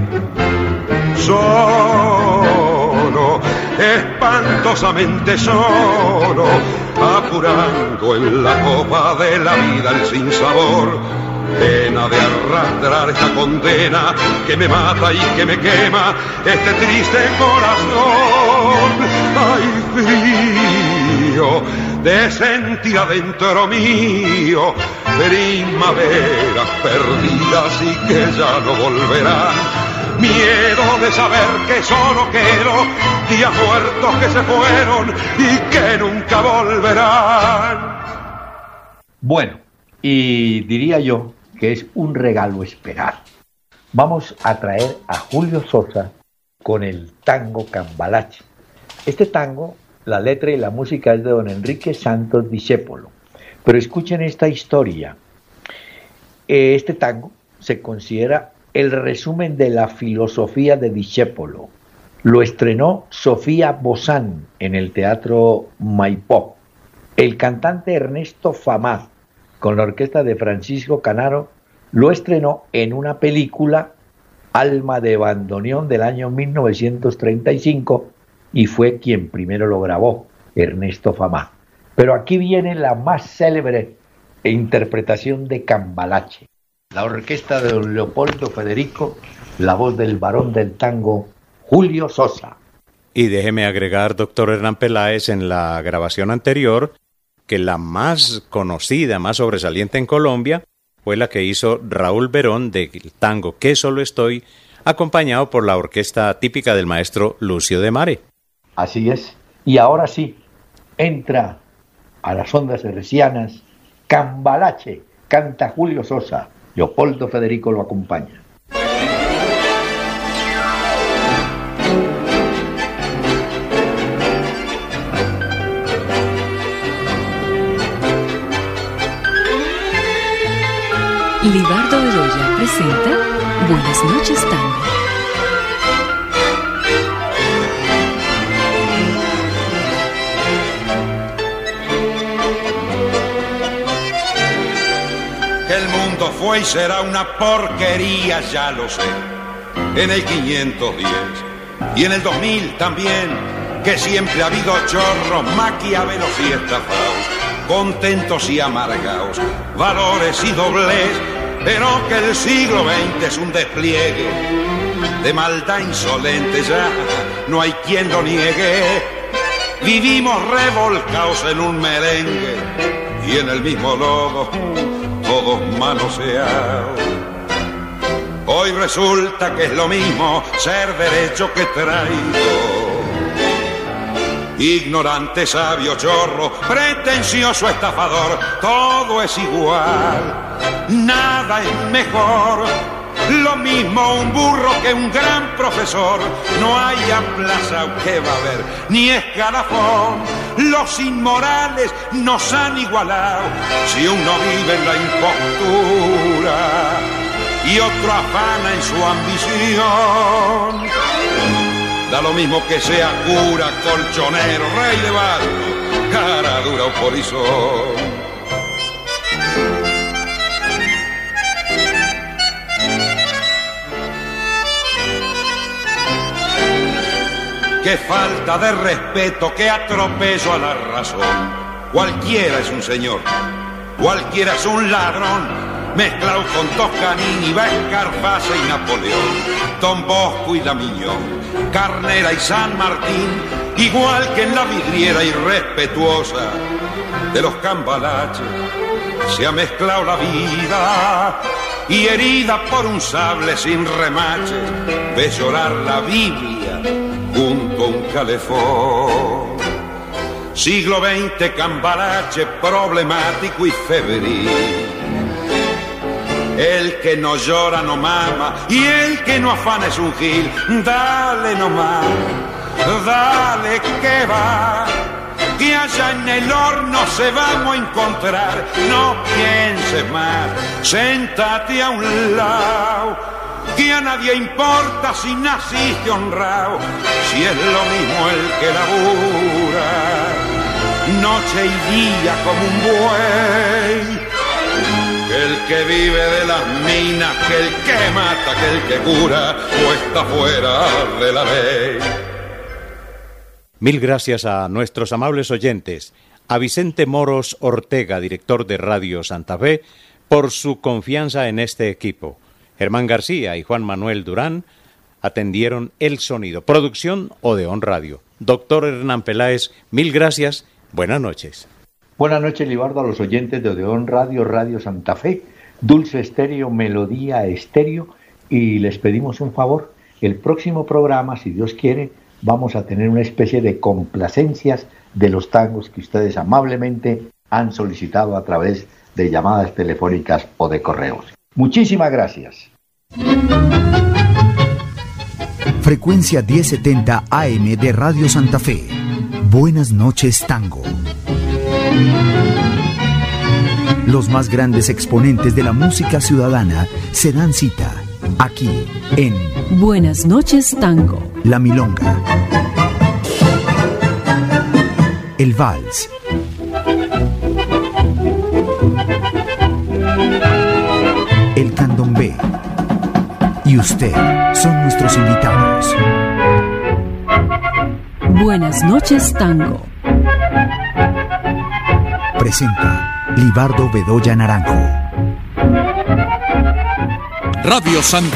[SPEAKER 5] Solo, espantosamente solo, apurando en la copa de la vida el sinsabor, pena de arrastrar esta condena que me mata y que me quema este triste corazón. Ay, frío de sentir adentro mío primaveras perdidas y que ya no volverán. Miedo de saber que solo quedo días muertos que se fueron y que nunca volverán.
[SPEAKER 4] Bueno, y diría yo que es un regalo esperar. Vamos a traer a Julio Sosa con el tango Cambalache. Este tango, la letra y la música es de don Enrique Santos Discépolo. Pero escuchen esta historia. Este tango se considera el resumen de la filosofía de Discépolo. Lo estrenó Sofía Bozán en el Teatro Maipó. El cantante Ernesto Famaz, con la orquesta de Francisco Canaro, lo estrenó en una película, Alma de bandoneón, del año 1935, y fue quien primero lo grabó, Ernesto Famaz. Pero aquí viene la más célebre interpretación de Cambalache. La orquesta de don Leopoldo Federico, la voz del varón del tango, Julio Sosa.
[SPEAKER 1] Y déjeme agregar, doctor Hernán Peláez, en la grabación anterior, que la más conocida, más sobresaliente en Colombia, fue la que hizo Raúl Verón del tango Que Solo Estoy, acompañado por la orquesta típica del maestro Lucio de Mare.
[SPEAKER 4] Así es. Y ahora sí, entra a las ondas hercianas Cambalache, canta Julio Sosa, Leopoldo Federico lo acompaña.
[SPEAKER 3] Libardo Bedoya presenta Buenas noches, tango.
[SPEAKER 5] Que el mundo fue y será una porquería, ya lo sé. En el 510 y en el 2000 también, que siempre ha habido chorros, maquiavelos y estafados, contentos y amargados, valores y doblez, pero que el siglo XX es un despliegue de maldad insolente, ya no hay quien lo niegue. Vivimos revolcados en un merengue y en el mismo lodo, todos manoseados. Hoy resulta que es lo mismo ser derecho que traidor. Ignorante, sabio, chorro, pretencioso, estafador, todo es igual, nada es mejor. Lo mismo un burro que un gran profesor, no hay aplazado que va a haber, ni escalafón. Los inmorales nos han igualado, si uno vive en la impostura y otro afana en su ambición. Da lo mismo que sea cura, colchonero, rey de barrio, cara dura o polizón. Qué falta de respeto, qué atropello a la razón. Cualquiera es un señor, cualquiera es un ladrón, mezclado con Toscanini, Escarpasa y Napoleón, Don Bosco y Damiñón, Carnera y San Martín, igual que en la vidriera irrespetuosa de los cambalaches, se ha mezclado la vida y herida por un sable sin remaches, ves llorar la Biblia junto a un calefón. Siglo XX, cambalache problemático y febril. El que no llora no mama y el que no afana es un gil. Dale nomás, dale que va, que allá en el horno se vamos a encontrar. No pienses más, séntate a un lado, que a nadie importa si naciste honrado, si es lo mismo el que labura, noche y día como un buey. Que el que vive de las minas, que el que mata, que el que cura, o está fuera de la ley.
[SPEAKER 1] Mil gracias a nuestros amables oyentes, a Vicente Moros Ortega, director de Radio Santa Fe, por su confianza en este equipo. Germán García y Juan Manuel Durán atendieron el sonido. Producción Odeón Radio. Doctor Hernán Peláez, mil gracias. Buenas noches.
[SPEAKER 4] Buenas noches, Libardo, a los oyentes de Odeón Radio, Radio Santa Fe, Dulce Estéreo, Melodía Estéreo, y les pedimos un favor. El próximo programa, si Dios quiere, vamos a tener una especie de complacencias de los tangos que ustedes amablemente han solicitado a través de llamadas telefónicas o de correos. Muchísimas gracias.
[SPEAKER 2] Frecuencia 1070 AM de Radio Santa Fe. Buenas noches, Tango. Los más grandes exponentes de la música ciudadana se dan cita aquí en
[SPEAKER 3] Buenas noches, Tango.
[SPEAKER 2] La Milonga, el Vals, el Candombe y usted son nuestros invitados.
[SPEAKER 3] Buenas noches, Tango.
[SPEAKER 2] Presenta Libardo Bedoya Naranjo.
[SPEAKER 10] Radio Santa